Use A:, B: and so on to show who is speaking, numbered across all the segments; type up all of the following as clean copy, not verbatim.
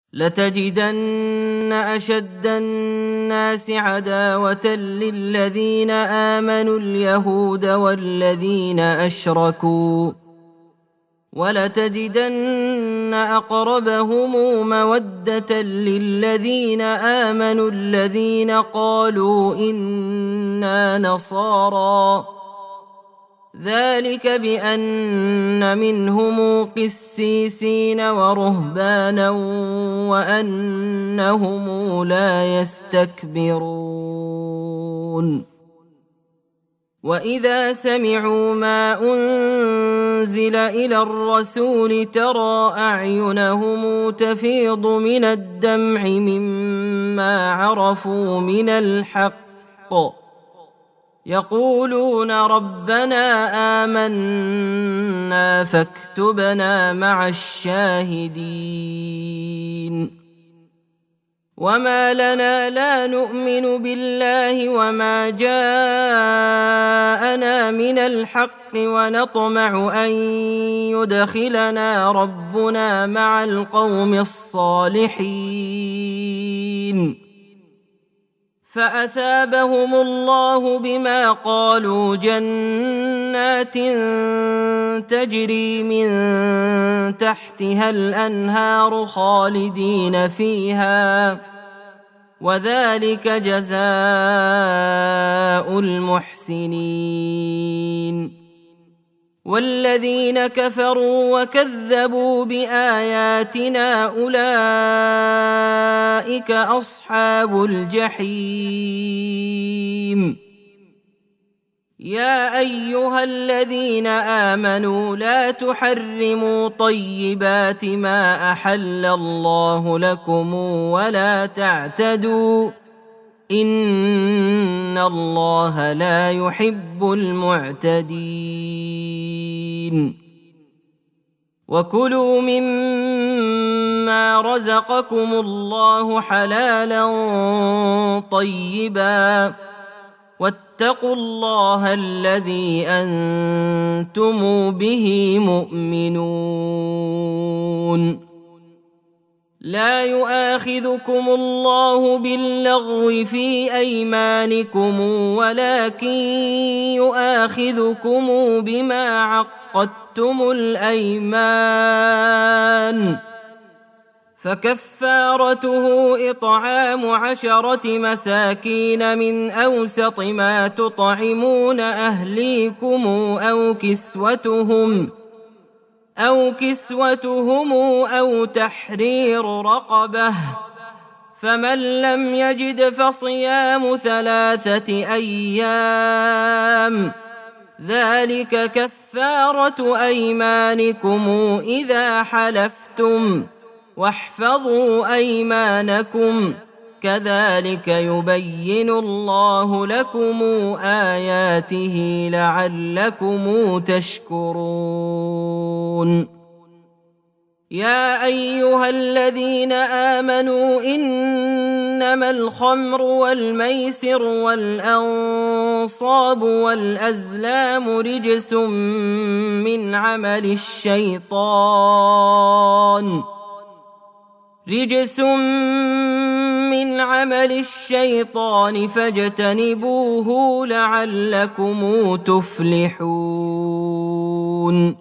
A: لتجدن أشد الناس عداوة للذين آمنوا اليهود والذين أشركوا، ولتجدن أقربهم مودة للذين آمنوا الذين قالوا إنا نصارى، ذلك بأن منهم قسيسين ورهبانا وأنهم لا يستكبرون. وإذا سمعوا ما أنزل إلى الرسول ترى أعينهم تفيض من الدمع مما عرفوا من الحق، يقولون ربنا آمنا فاكتبنا مع الشاهدين. وما لنا لا نؤمن بالله وما جاءنا من الحق ونطمع أن يدخلنا ربنا مع القوم الصالحين. فأثابهم الله بما قالوا جنات تجري من تحتها الأنهار خالدين فيها، وذلك جزاء المحسنين. والذين كفروا وكذبوا بآياتنا أولئك أصحاب الجحيم. يا أيها الذين آمنوا لا تحرموا طيبات ما أحل الله لكم ولا تعتدوا، إن الله لا يحب المعتدين. وكلوا مما رزقكم الله حلالا طيبا، واتقوا الله الذي أنتم به مؤمنون. لا يؤاخذكم الله باللغو في أيمانكم ولكن يؤاخذكم بما عقدتم الأيمان، فكفارته إطعام 10 مساكين من أوسط ما تطعمون أهليكم أو كسوتهم أو تحرير رقبة، فمن لم يجد فصيام 3 أيام، ذلك كفارة أيمانكم إذا حلفتم، واحفظوا أيمانكم، كذلك يبين الله لكم آياته لعلكم تشكرون. يا أيها الذين آمنوا إنما الخمر والميسر والأنصاب والأزلام رجس من عمل الشيطان فاجتنبوه لعلكم تفلحون.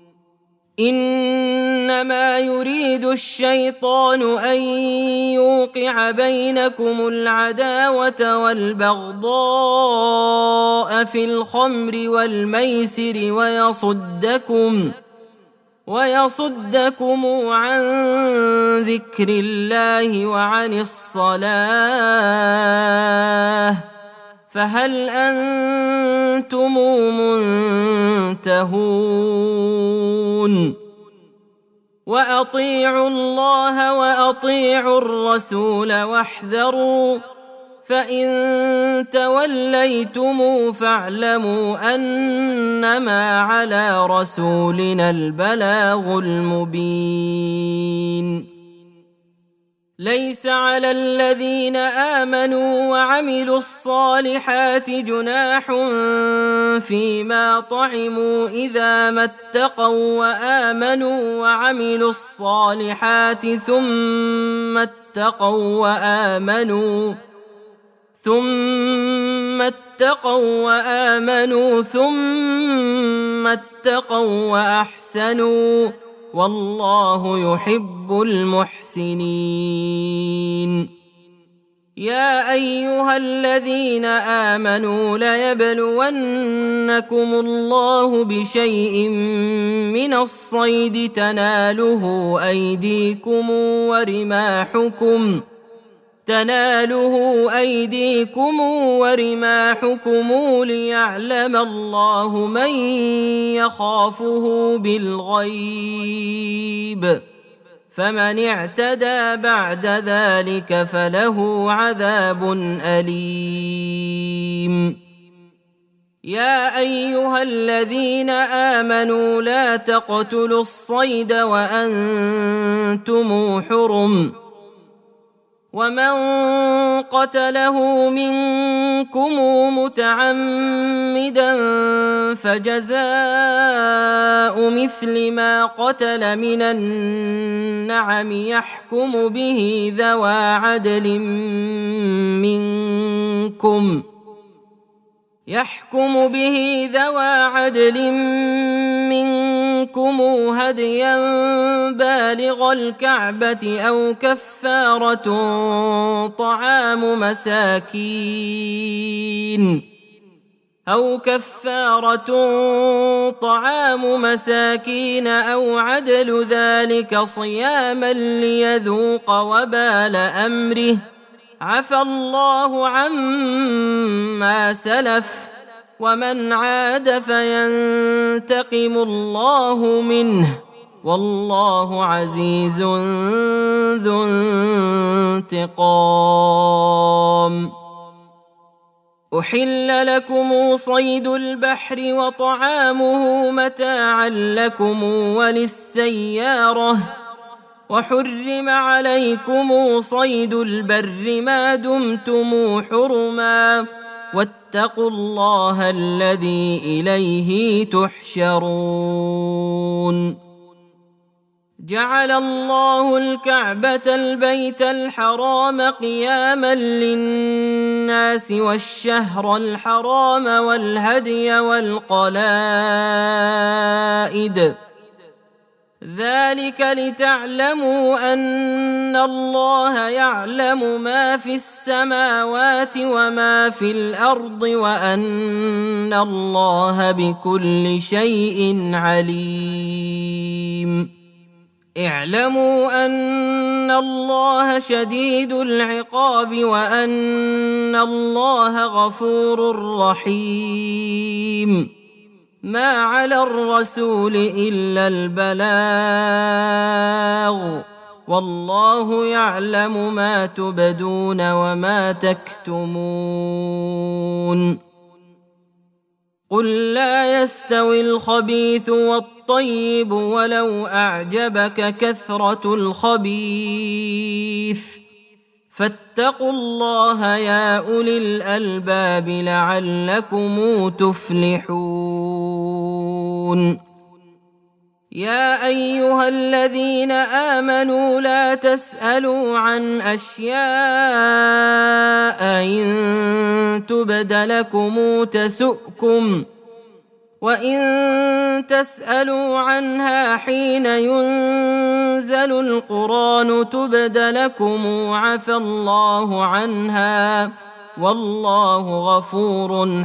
A: إنما يريد الشيطان أن يوقع بينكم العداوة والبغضاء في الخمر والميسر ويصدكم عن ذكر الله وعن الصلاة، فهل أنتم منتهون؟ وأطيعوا الله وأطيعوا الرسول واحذروا، فإن توليتم فاعلموا أنما على رسولنا البلاغ المبين. ليس على الذين آمنوا وعملوا الصالحات جناح فيما طعموا إذا ما اتقوا وآمنوا وعملوا الصالحات ثم اتقوا وأحسنوا والله يحب المحسنين. يا أيها الذين آمنوا ليبلونكم الله بشيء من الصيد تناله أيديكم ورماحكم ليعلم الله من يخافه بالغيب، فمن اعتدى بعد ذلك فله عذاب أليم. يا أيها الذين آمنوا لا تقتلوا الصيد وأنتم حرم، ومن قتله منكم متعمدا فجزاء مثل ما قتل من النعم يحكم به ذوى عدل منكم هديا بالغ الكعبة أو كفارة طعام مساكين أو عدل ذلك صياما ليذوق وبال أمره، عفى الله عما سلف ومن عاد فينتقم الله منه والله عزيز ذو انتقام. أحل لكم صيد البحر وطعامه متاعا لكم وللسيارة، وحرم عليكم صيد البر ما دمتم حرما، واتقوا الله الذي إليه تحشرون. جعل الله الكعبة البيت الحرام قياما للناس والشهر الحرام والهدي والقلائد، ذلك لتعلموا أن الله يعلم ما في السماوات وما في الأرض وأن الله بكل شيء عليم. اعلموا أن الله شديد العقاب وأن الله غفور رحيم. ما على الرسول إلا البلاغ، والله يعلم ما تبدون وما تكتمون. قل لا يستوي الخبيث والطيب ولو أعجبك كثرة الخبيث، فاتقوا الله يا أولي الألباب لعلكم تفلحون. يا أيها الذين آمنوا لا تسألوا عن أشياء إن تبد لكم تسؤكم، وإن تسألوا عنها حين ينزل القرآن تبد لكم عفى الله عنها والله غفور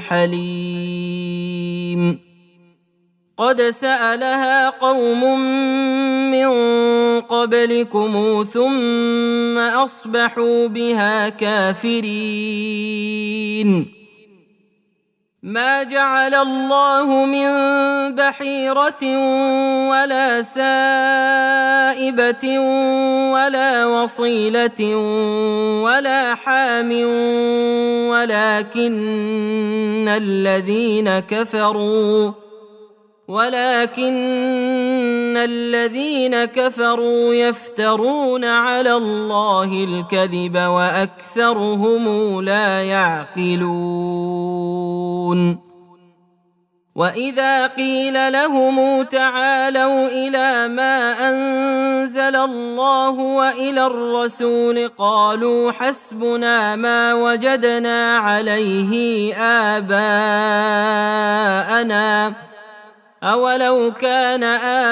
A: حليم. قد سألها قوم من قبلكم ثم أصبحوا بها كافرين. ما جعل الله من بحيرة ولا سائبة ولا وصيلة ولا حام ولكن الذين كفروا يفترون على الله الكذب وأكثرهم لا يعقلون. وإذا قيل لهم تعالوا إلى ما أنزل الله وإلى الرسول قالوا حسبنا ما وجدنا عليه آباءنا أولو كان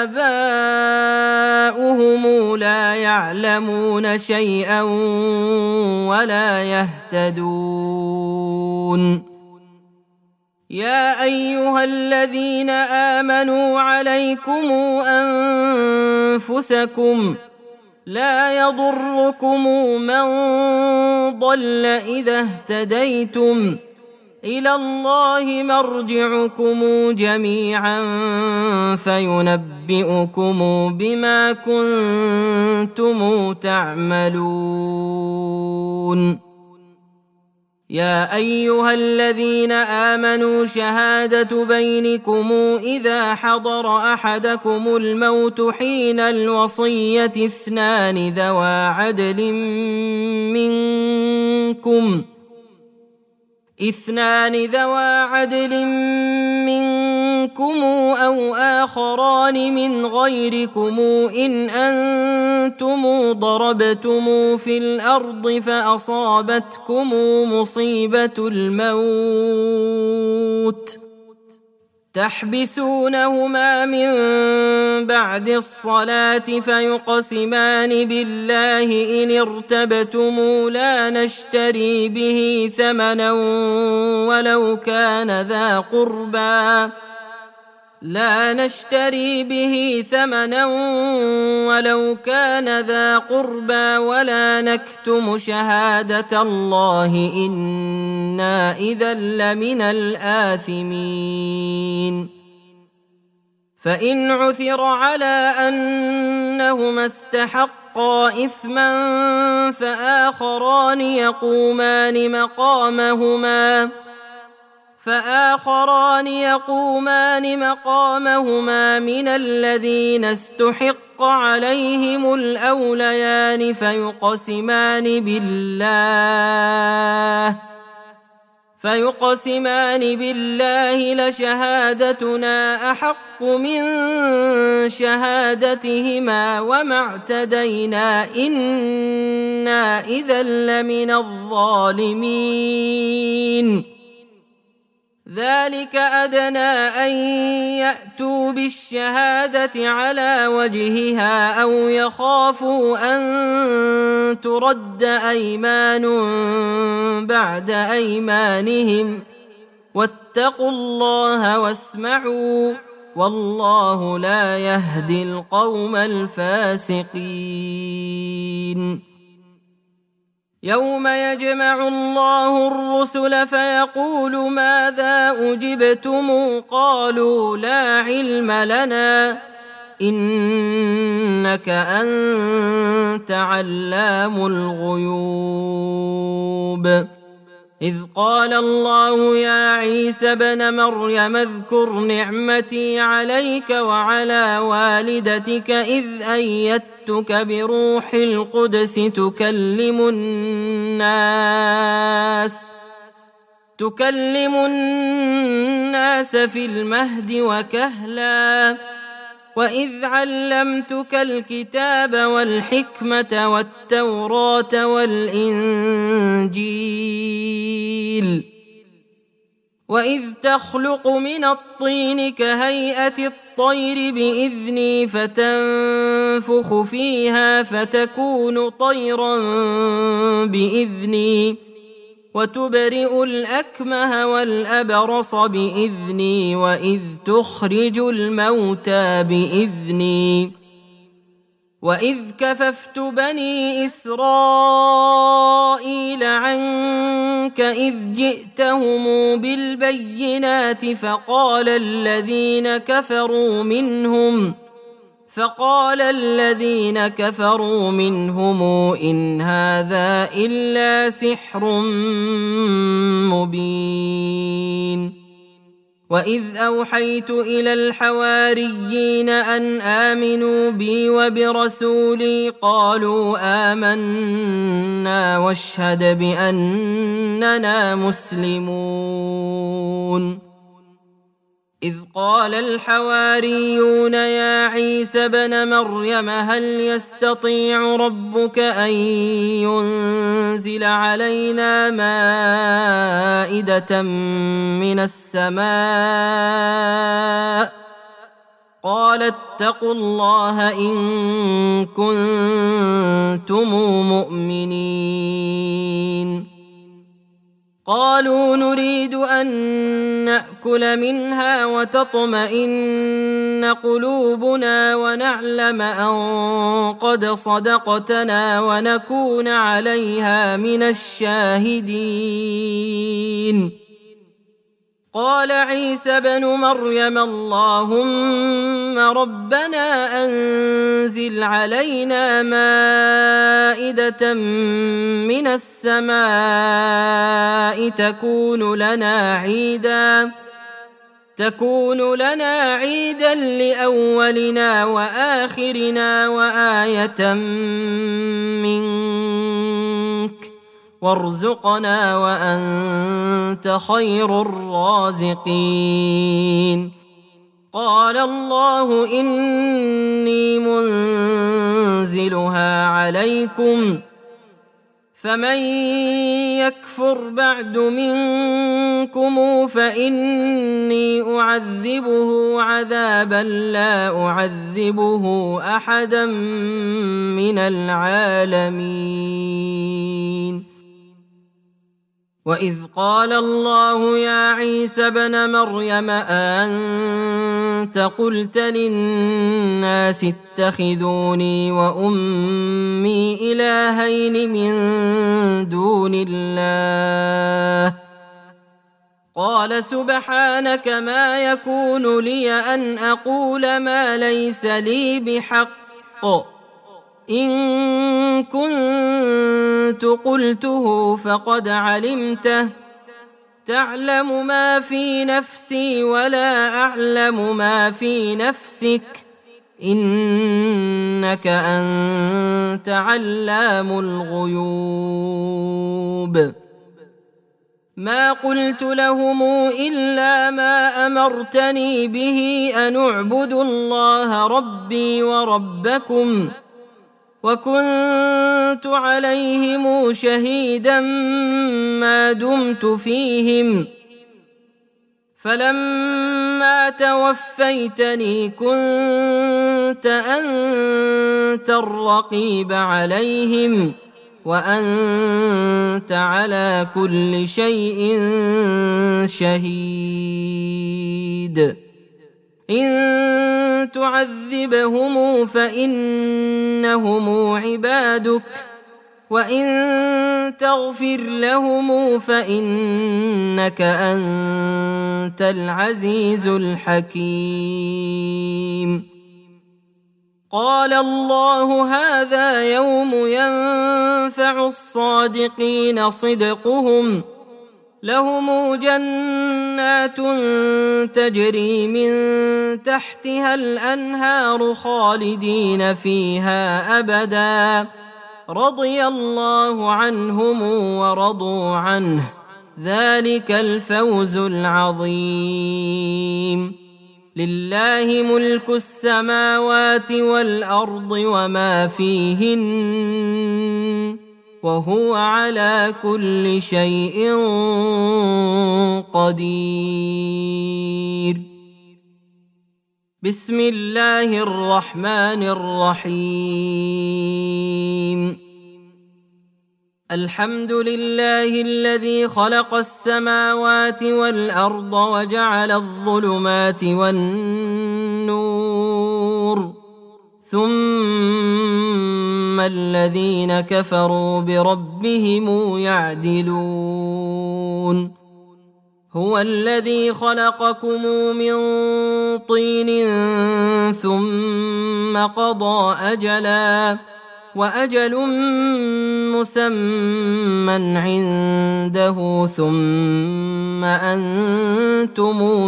A: آباؤهم لا يعلمون شيئا ولا يهتدون. يا أيها الذين آمنوا عليكم أنفسكم لا يضركم من ضل إذا اهتديتم إلى الله مرجعكم جميعا فينبئكم بما كنتم تعملون. يا أيها الذين آمنوا شهادة بينكم إذا حضر أحدكم الموت حين الوصية اثنان ذوى عدل منكم أو آخران من غيركم إن أنتم ضربتم في الأرض فأصابتكم مصيبة الموت تحبسونهما من بعد الصلاة فيقسمان بالله إن ارتبتم لا نشتري به ثمنا ولو كان ذا قربى ولا نكتم شهادة الله إنا إذا لمن الآثمين. فإن عثر على أنهما استحقا إثما فآخران يقومان مقامهما من الذين استحق عليهم الأوليان فيقسمان بالله لشهادتنا أحق من شهادتهما وما اعتدينا إنا إذا لمن الظالمين. ذلك أدنى أن يأتوا بالشهادة على وجهها أو يخافوا أن ترد أيمان بعد أيمانهم واتقوا الله واسمعوا والله لا يهدي القوم الفاسقين. يوم يجمع الله الرسل فيقول ماذا أجبتم قالوا لا علم لنا إنك أنت علام الغيوب. إذ قال الله يا عيسى ابن مريم اذكر نعمتي عليك وعلى والدتك إذ أيدتك بروح القدس تكلم الناس في المهد وكهلا وإذ علمتك الكتاب والحكمة والتوراة والإنجيل وإذ تخلق من الطين كهيئة الطير بإذني فتنفخ فيها فتكون طيرا بإذني وتبرئ الأكمه والأبرص بإذني وإذ تخرج الموتى بإذني وإذ كففت بني إسرائيل عنك إذ جئتهم بالبينات فقال الذين كفروا منهم إن هذا إلا سحر مبين. وإذ أوحيت إلى الحواريين أن آمنوا بي وبرسولي قالوا آمنا واشهد بأننا مسلمون إذ قال الحواريون يا عيسى ابن مريم هل يستطيع ربك أن ينزل علينا مائدة من السماء قال اتقوا الله إن كنتم مؤمنين قالوا نريد أن نأكل منها وتطمئن قلوبنا ونعلم أن قد صدقتنا ونكون عليها من الشاهدين قال عيسى ابن مريم اللهم ربنا أنزل علينا مائدة من السماء تكون لنا عيدا لأولنا وآخرنا وآية منك وارزقنا وأنت خير الرازقين قال الله إني منزلها عليكم فمن يكفر بعد منكم فإني أعذبه عذابا لا أعذبه أحدا من العالمين وإذ قال الله يا عيسى ابن مريم أأنت قلت للناس اتخذوني وأمي إلهين من دون الله قال سبحانك ما يكون لي أن أقول ما ليس لي بحق إن كنت قلته فقد علمته تعلم ما في نفسي ولا أعلم ما في نفسك إنك أنت علام الغيوب ما قلت لهم إلا ما أمرتني به أن اعبدوا الله ربي وربكم وكنت عليهم شهيدا ما دمت فيهم فلما توفيتني كنت أنت الرقيب عليهم وأنت على كل شيء شهيد إن تعذبهم فإنهم عبادك وإن تغفر لهم فإنك أنت العزيز الحكيم قال الله هذا يوم ينفع الصادقين صدقهم لهم جنات تجري من تحتها الأنهار خالدين فيها أبدا رضي الله عنهم ورضوا عنه ذلك الفوز العظيم لله ملك السماوات والأرض وما فيهن وهو على كل شيء قدير بسم الله الرحمن الرحيم الحمد لله الذي خلق السماوات والأرض وجعل الظلمات والنور ثم الذين كفروا بربهم يعدلون هو الذي خلقكم من طين ثم قضى أجلا وأجل مسمى عنده ثم أنتم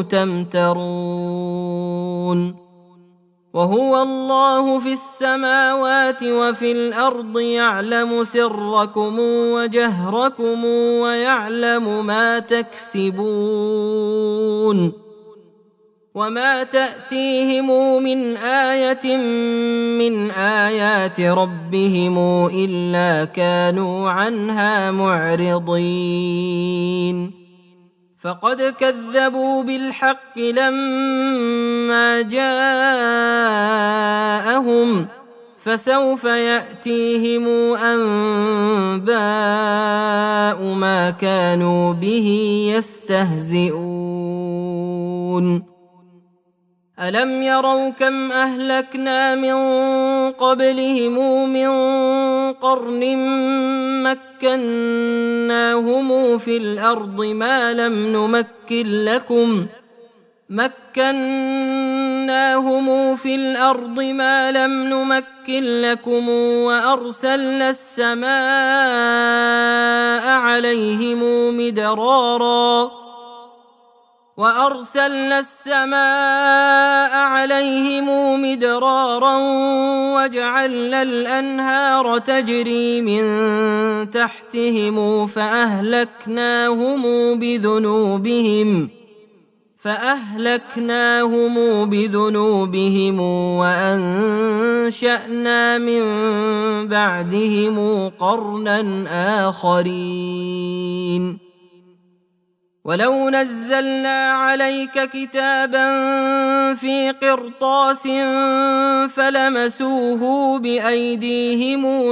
A: تمترون وهو الله في السماوات وفي الأرض يعلم سركم وجهركم ويعلم ما تكسبون وما تأتيهم من آية من آيات ربهم إلا كانوا عنها معرضين فقد كذبوا بالحق لما جاءهم فسوف يأتيهم أنباء ما كانوا به يستهزئون ألم يروا كم أهلكنا من قبلهم من قرن مكناهم في الأرض ما لم نمكن لكم وأرسلنا السماء عليهم مدرارا وجعلنا الأنهار تجري من تحتهم فأهلكناهم بذنوبهم وأنشأنا من بعدهم قرنا آخرين ولو نزلنا عليك كتابا في قرطاس فلمسوه بأيديهم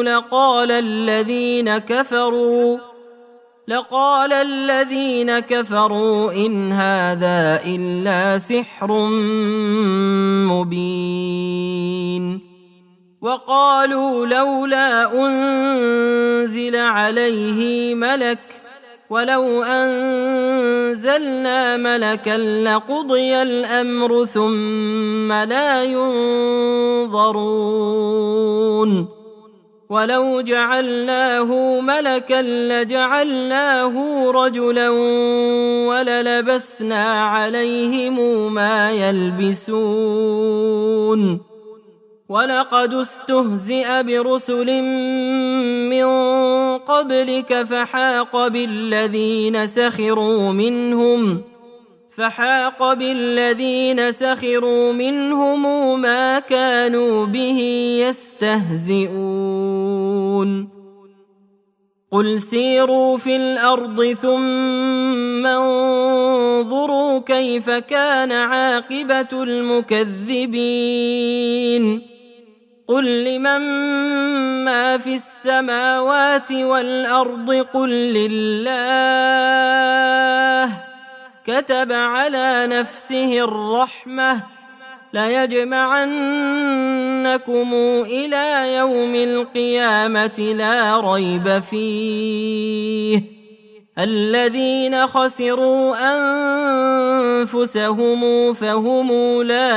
A: لقال الذين كفروا إن هذا إلا سحر مبين وقالوا لولا أنزل عليه ملك ولو أنزلنا ملكا لقضي الأمر ثم لا ينظرون ولو جعلناه ملكا لجعلناه رجلا وللبسنا عليهم ما يلبسون ولقد استهزئ برسل من قبلك فحاق بالذين سخروا منهم ما كانوا به يستهزئون قل سيروا في الأرض ثم انظروا كيف كان عاقبة المكذبين قل لمن ما في السماوات والأرض قل لله كتب على نفسه الرحمة ليجمعنكم إلى يوم القيامة لا ريب فيه الذين خسروا أنفسهم فهم لا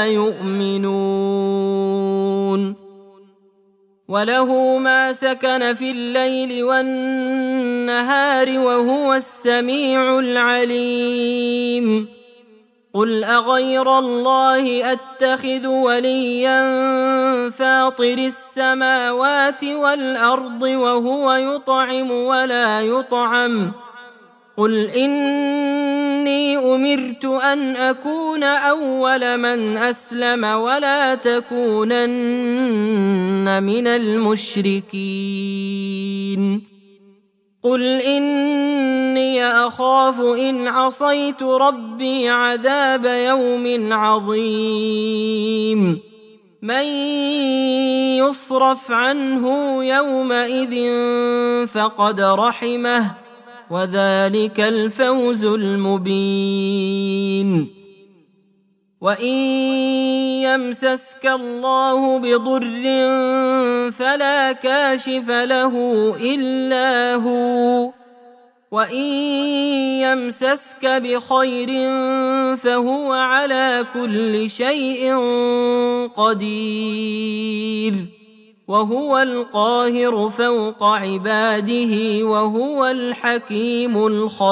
A: يؤمنون وله ما سكن في الليل والنهار وهو السميع العليم قل أغير الله أتخذ وليا فاطر السماوات والأرض وهو يطعم ولا يطعم قل إني أمرت أن أكون أول من أسلم ولا تكونن من المشركين قل إني أخاف إن عصيت ربي عذاب يوم عظيم من يصرف عنه يومئذ فقد رحمه وذلك الفوز المبين وإن يمسسك الله بضر فلا كاشف له إلا هو وإن يمسسك بخير فهو على كل شيء قدير وهو القاهر فوق عباده وهو الحكيم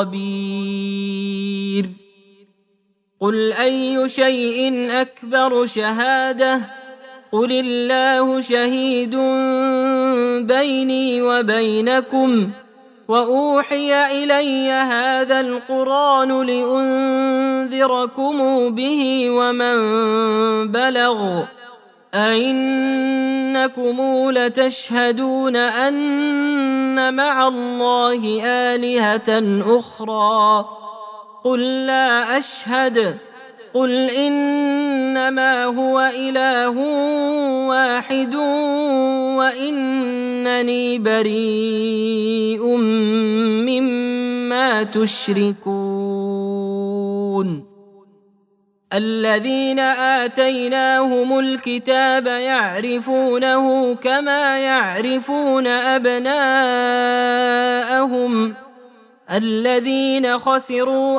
A: الخبير قل أي شيء أكبر شهادة قل الله شهيد بيني وبينكم وأوحي إلي هذا القرآن لأنذركم به ومن بلغ أئنكم لتشهدون أن مع الله آلهة أخرى قل لا أشهد قل إنما هو إله واحد وإنني بريء مما تشركون الذين آتيناهم الكتاب يعرفونه كما يعرفون أبناءهم الذين خسروا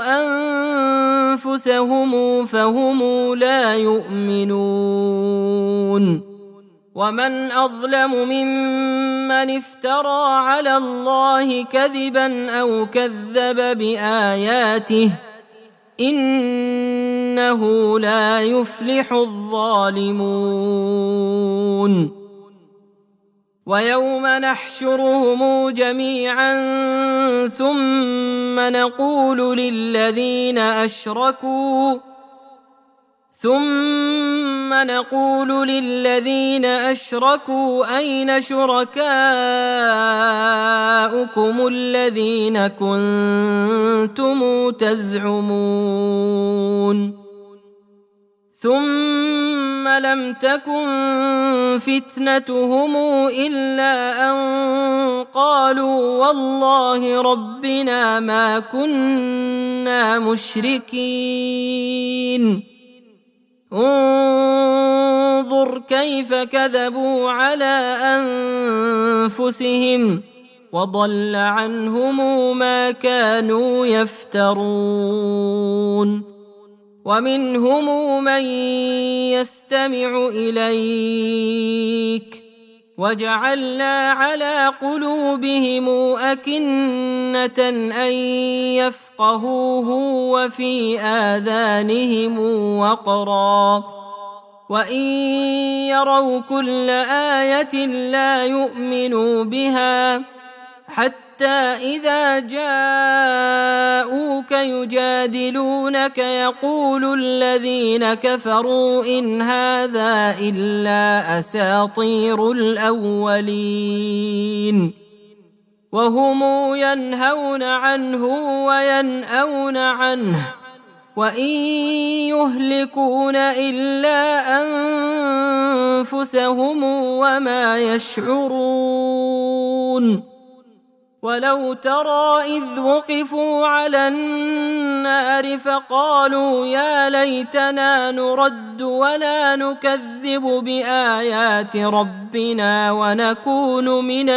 A: أنفسهم فهم لا يؤمنون ومن أظلم ممن افترى على الله كذبا أو كذب بآياته إنه لا يفلح الظالمون ويوم نحشرهم جميعا ثم نقول للذين أشركوا أين شركاؤكم الذين كنتم تزعمون ثم لم تكن فتنتهم إلا أن قالوا والله ربنا ما كنا مشركين انظر كيف كذبوا على أنفسهم وضل عنهم ما كانوا يفترون ومنهم من يستمع إليك وجعلنا على قلوبهم أكنة أن يفقهوه وفي آذانهم وقرا وإن يروا كل آية لا يؤمنوا بها حتى إذا جاءوك يجادلونك يقول الذين كفروا إن هذا إلا أساطير الأولين وهم ينهون عنه وينأون عنه وإن يهلكون إلا أنفسهم وما يشعرون ولو ترى إذ وقفوا على النار فقالوا يا ليتنا نرد ولا نكذب بآيات ربنا ونكون من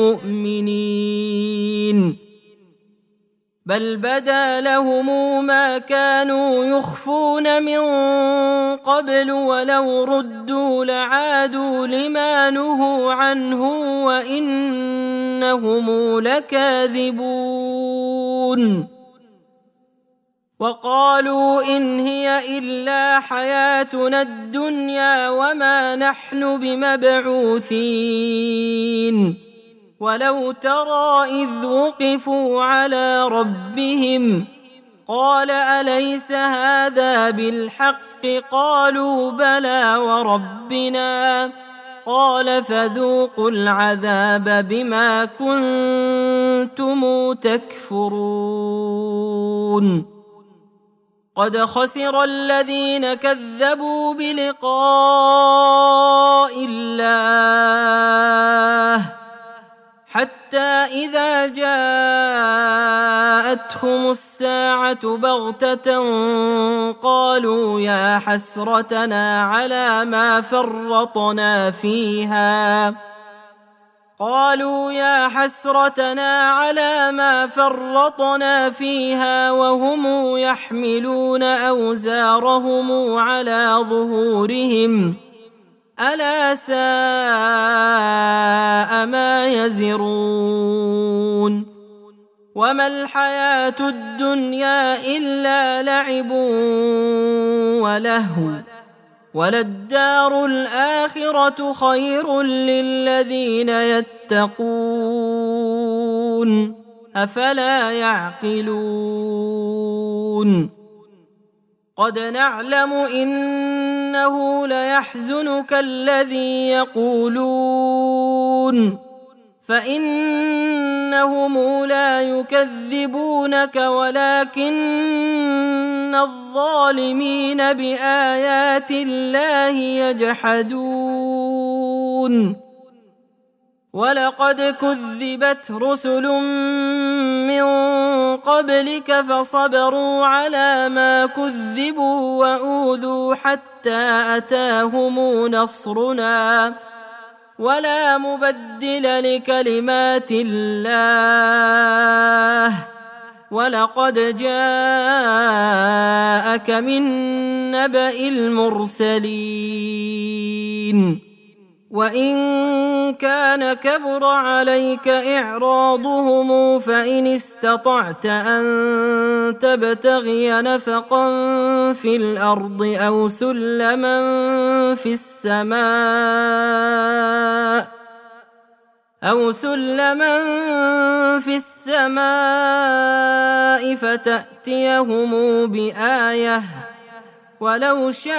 A: المؤمنين بل بدا لهم ما كانوا يخفون من قبل ولو ردوا لعادوا لما نهوا عنه وإنهم لكاذبون وقالوا إن هي إلا حياتنا الدنيا وما نحن بمبعوثين ولو ترى إذ وقفوا على ربهم قال أليس هذا بالحق قالوا بلى وربنا قال فذوقوا العذاب بما كنتم تكفرون قد خسر الذين كذبوا بلقاء الله حتى إذا جاءتهم الساعة بغتة قالوا يا حسرتنا على ما فرطنا فيها وهم يحملون أوزارهم على ظهورهم ألا ساء يزرون وما الحياة الدنيا إلا لعب ولهو وللدار الآخرة خير للذين يتقون أفلا يعقلون قد نعلم إنه ليحزنك الذي يقولون فإنهم لا يكذبونك ولكن الظالمين بآيات الله يجحدون ولقد كذبت رسل من قبلك فصبروا على ما كذبوا وأوذوا حتى أتاهم نصرنا ولا مبدل لكلمات الله ولقد جاءك من نبأ المرسلين وإن كان كبر عليك إعراضهم فإن استطعت أن تبتغي نفقا في الأرض أو سلما في السماء فتأتيهم بآية ولو شاء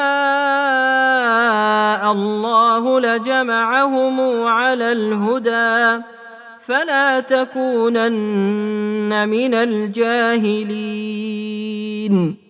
A: الله لجمعهم على الهدى فلا تكونن من الجاهلين